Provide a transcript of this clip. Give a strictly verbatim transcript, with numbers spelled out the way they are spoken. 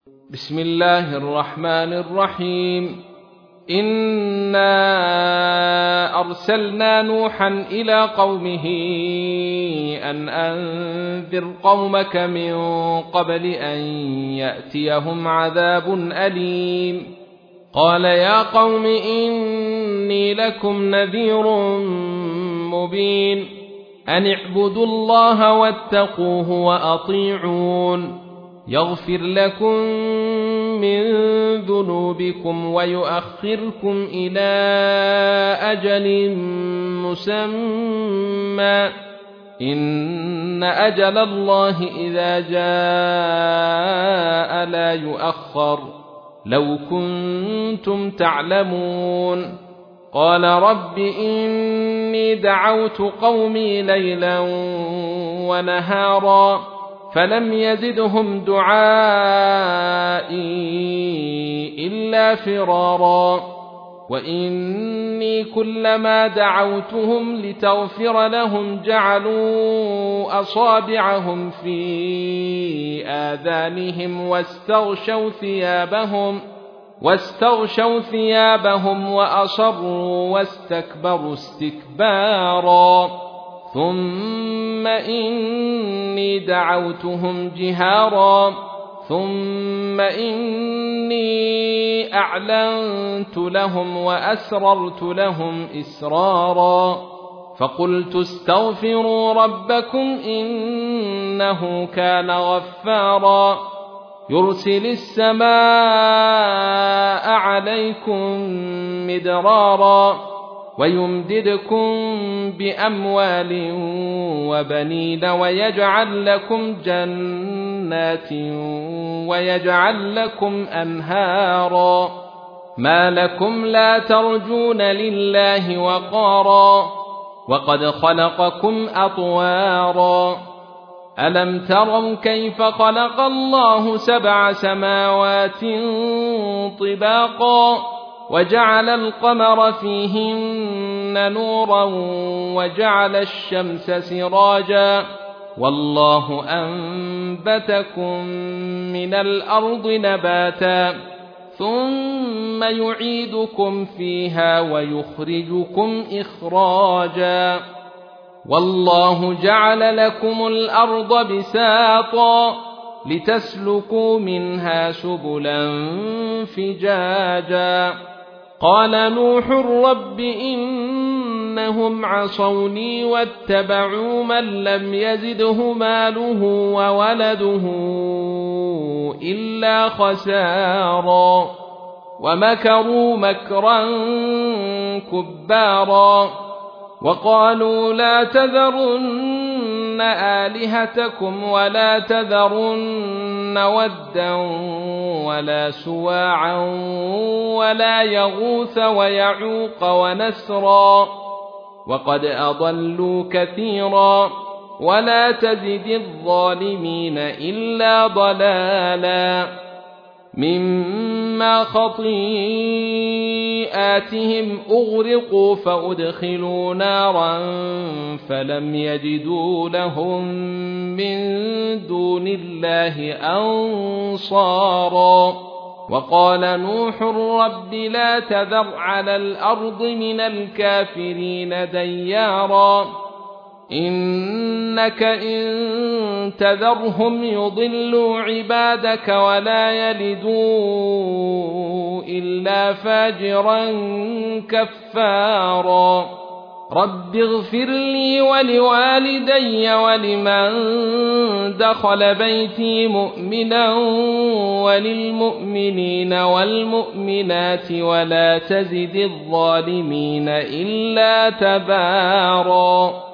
بسم الله الرحمن الرحيم. إنا أرسلنا نوحا إلى قومه أن أنذر قومك من قبل أن يأتيهم عذاب أليم. قال يا قوم إني لكم نذير مبين أن اعبدوا الله واتقوه وأطيعون يغفر لكم من ذنوبكم ويؤخركم إلى أجل مسمى إن أجل الله إذا جاء لا يؤخر لو كنتم تعلمون. قال رب إني دعوت قومي ليلا ونهارا فلم يزدهم دعائي إلا فرارا وإني كلما دعوتهم لتغفر لهم جعلوا أصابعهم في آذانهم واستغشوا ثيابهم واستغشوا ثيابهم وأصروا واستكبروا استكبارا ثم إني دعوتهم جهارا ثم إني أعلنت لهم وأسررت لهم إسرارا فقلت استغفروا ربكم إنه كان غفارا يرسل السماء عليكم مدرارا ويمددكم بأموال وبنين ويجعل لكم جنات ويجعل لكم أنهارا ما لكم لا ترجون لله وقارا وقد خلقكم أطوارا ألم تروا كيف خلق الله سبع سماوات طباقا وجعل القمر فيهن نورا وجعل الشمس سراجا والله أنبتكم من الأرض نباتا ثم يعيدكم فيها ويخرجكم إخراجا والله جعل لكم الأرض بساطا لتسلكوا منها سبلا فجاجا. قال نوح رب إنهم عصوني واتبعوا من لم يزده ماله وولده إلا خسارا ومكروا مكرا كبارا وقالوا لا تذرن آلهتكم ولا تذرن ودا ولا سواعا ولا يغوث ويعوق ونسرا وقد أضلوا كثيرا ولا تزد الظالمين إلا ضلالا مما خطيئاتهم أغرقوا فأدخلوا نارا فلم يجدوا لهم من دون الله أنصارا وقال نوح رب لا تذر على الأرض من الكافرين ديارا إنك إن تذرهم يضلوا عبادك ولا يلدوا إلا فاجرا كفارا رب اغفر لي ولوالدي ولمن دخل بيتي مؤمنا وللمؤمنين والمؤمنات ولا تزد الظالمين إلا تبارا.